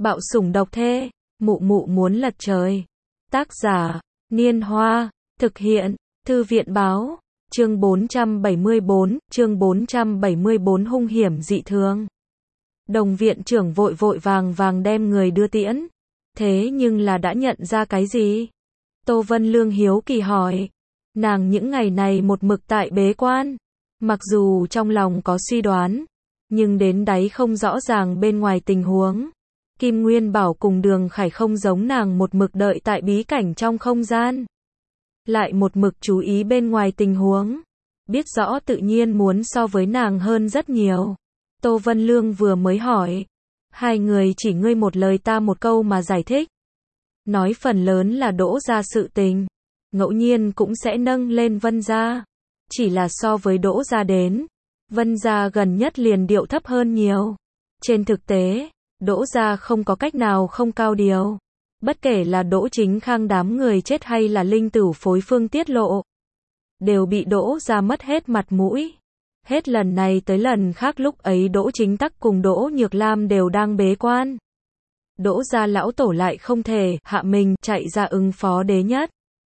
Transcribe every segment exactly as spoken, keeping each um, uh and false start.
Bạo sủng độc thê, mụ mụ muốn lật trời. Tác giả, Niên Hoa, thực hiện, Thư viện Báo, chương bốn trăm bảy mươi bốn, chương bốn trăm bảy mươi bốn hung hiểm dị thường. Đồng viện trưởng vội vội vàng vàng đem người đưa tiễn. Thế nhưng là đã nhận ra cái gì? Tô Vân Lương hiếu kỳ hỏi. Nàng những ngày này một mực tại bế quan. Mặc dù trong lòng có suy đoán, nhưng đến đáy không rõ ràng bên ngoài tình huống. Kim Nguyên Bảo cùng Đường Khải không giống nàng một mực đợi tại bí cảnh trong không gian. Lại một mực chú ý bên ngoài tình huống. Biết rõ tự nhiên muốn so với nàng hơn rất nhiều. Tô Vân Lương vừa mới hỏi. Hai người chỉ ngươi một lời ta một câu mà giải thích. Nói phần lớn là đỗ ra sự tình. Ngẫu nhiên cũng sẽ nâng lên Vân gia. Chỉ là so với đỗ ra đến. Vân gia gần nhất liền điệu thấp hơn nhiều. Trên thực tế, đỗ gia không có cách nào không cao điều. Bất kể là Đỗ Chính Khang đám người chết hay là linh tử phối phương tiết lộ. Đều bị đỗ gia mất hết mặt mũi. Hết lần này tới lần khác lúc ấy Đỗ Chính Tắc cùng Đỗ Nhược Lam đều đang bế quan. Đỗ gia lão tổ lại không thể hạ mình chạy ra ứng phó đế nhất.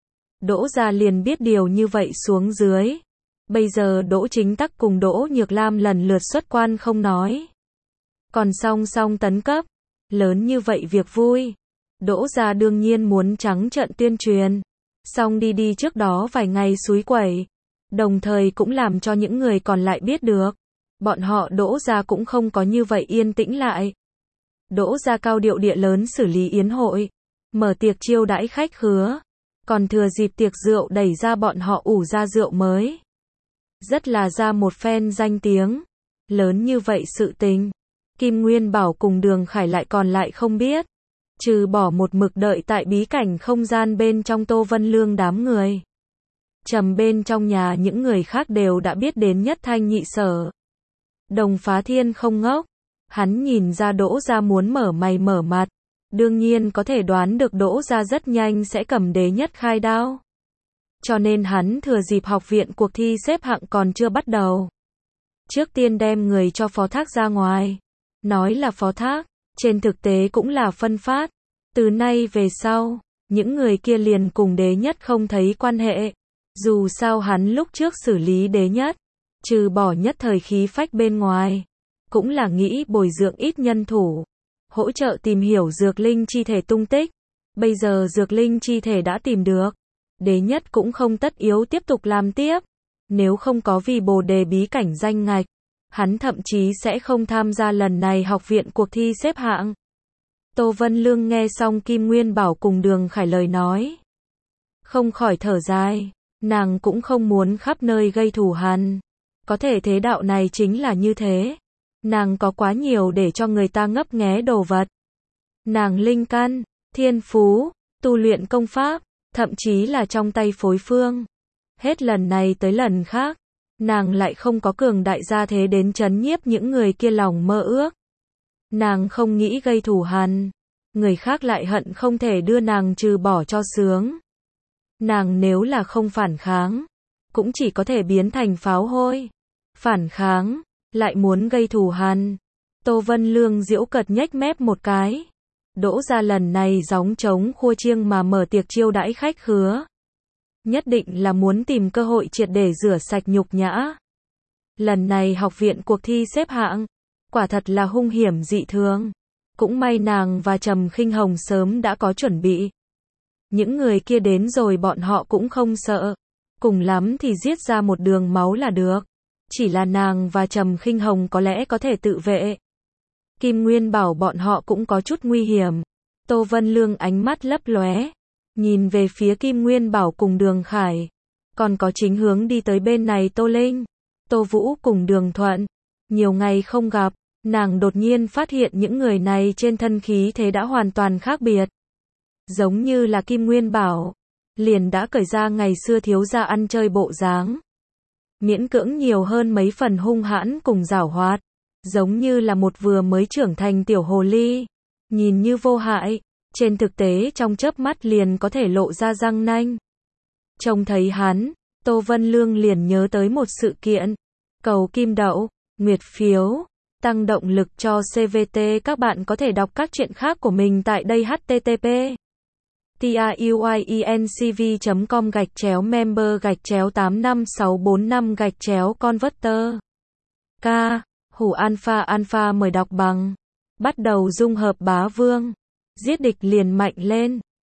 Đỗ gia liền biết điều như vậy xuống dưới. Bây giờ Đỗ Chính Tắc cùng Đỗ Nhược Lam lần lượt xuất quan không nói. Còn song song tấn cấp. Lớn như vậy việc vui. Đỗ gia đương nhiên muốn trắng trợn tuyên truyền. Xong đi đi trước đó vài ngày suối quẩy. Đồng thời cũng làm cho những người còn lại biết được. Bọn họ Đỗ gia cũng không có như vậy yên tĩnh lại. Đỗ gia cao điệu địa lớn xử lý yến hội. Mở tiệc chiêu đãi khách khứa. Còn thừa dịp tiệc rượu đẩy ra bọn họ ủ ra rượu mới. Rất là ra một phen danh tiếng. Lớn như vậy sự tình. Kim Nguyên Bảo cùng Đường Khải lại còn lại không biết. Trừ bỏ một mực đợi tại bí cảnh không gian bên trong Tô Vân Lương đám người. Trầm bên trong nhà những người khác đều đã biết đến nhất thanh nhị sở. Đồng Phá Thiên không ngốc. Hắn nhìn ra Đỗ gia muốn mở mày mở mặt. Đương nhiên có thể đoán được Đỗ gia rất nhanh sẽ cầm đế nhất khai đao. Cho nên hắn thừa dịp học viện cuộc thi xếp hạng còn chưa bắt đầu. Trước tiên đem người cho phó thác ra ngoài. Nói là phó thác, trên thực tế cũng là phân phát. Từ nay về sau, những người kia liền cùng đế nhất không thấy quan hệ. Dù sao hắn lúc trước xử lý đế nhất, trừ bỏ nhất thời khí phách bên ngoài, cũng là nghĩ bồi dưỡng ít nhân thủ, hỗ trợ tìm hiểu dược linh chi thể tung tích. Bây giờ dược linh chi thể đã tìm được, đế nhất cũng không tất yếu tiếp tục làm tiếp. Nếu không có vì bồ đề bí cảnh danh ngạch, hắn thậm chí sẽ không tham gia lần này học viện cuộc thi xếp hạng. Tô Vân Lương nghe xong Kim Nguyên Bảo cùng Đường Khải lời nói. Không khỏi thở dài, nàng cũng không muốn khắp nơi gây thù hằn. Có thể thế đạo này chính là như thế. Nàng có quá nhiều để cho người ta ngấp nghé đồ vật. Nàng linh căn, thiên phú, tu luyện công pháp, thậm chí là trong tay phối phương. Hết lần này tới lần khác, nàng lại không có cường đại gia thế đến trấn nhiếp những người kia lòng mơ ước. Nàng không nghĩ gây thù hằn, người khác lại hận không thể đưa nàng trừ bỏ cho sướng. Nàng nếu là không phản kháng, cũng chỉ có thể biến thành pháo hôi. Phản kháng, lại muốn gây thù hằn. Tô Vân Lương giễu cợt nhếch mép một cái. Đỗ gia lần này gióng trống khua chiêng mà mở tiệc chiêu đãi khách khứa. Nhất định là muốn tìm cơ hội triệt để rửa sạch nhục nhã. Lần này học viện cuộc thi xếp hạng, quả thật là hung hiểm dị thường. Cũng may nàng và Trầm Khinh Hồng sớm đã có chuẩn bị. Những người kia đến rồi bọn họ cũng không sợ. Cùng lắm thì giết ra một đường máu là được. Chỉ là nàng và Trầm Khinh Hồng có lẽ có thể tự vệ. Kim Nguyên Bảo bọn họ cũng có chút nguy hiểm. Tô Vân Lương ánh mắt lấp lóe. Nhìn về phía Kim Nguyên Bảo cùng Đường Khải. Còn có chính hướng đi tới bên này Tô Linh, Tô Vũ cùng Đường Thuận. Nhiều ngày không gặp, nàng đột nhiên phát hiện những người này trên thân khí thế đã hoàn toàn khác biệt. Giống như là Kim Nguyên Bảo, liền đã cởi ra ngày xưa thiếu gia ăn chơi bộ dáng. Miễn cưỡng nhiều hơn mấy phần hung hãn cùng giảo hoạt. Giống như là một vừa mới trưởng thành tiểu hồ ly. Nhìn như vô hại. Trên thực tế trong chớp mắt liền có thể lộ ra răng nanh. Trông thấy hắn, Tô Vân Lương liền nhớ tới một sự kiện. Cầu kim đậu, nguyệt phiếu, tăng động lực cho xê vê tê. Các bạn có thể đọc các chuyện khác của mình tại đây h t t p truyencv chấm com gạch chéo member gạch chéo tám năm sáu bốn năm gạch chéo converter. K. Hủ alpha alpha mời đọc bằng. Bắt đầu dung hợp bá vương. Giết địch liền mạnh lên.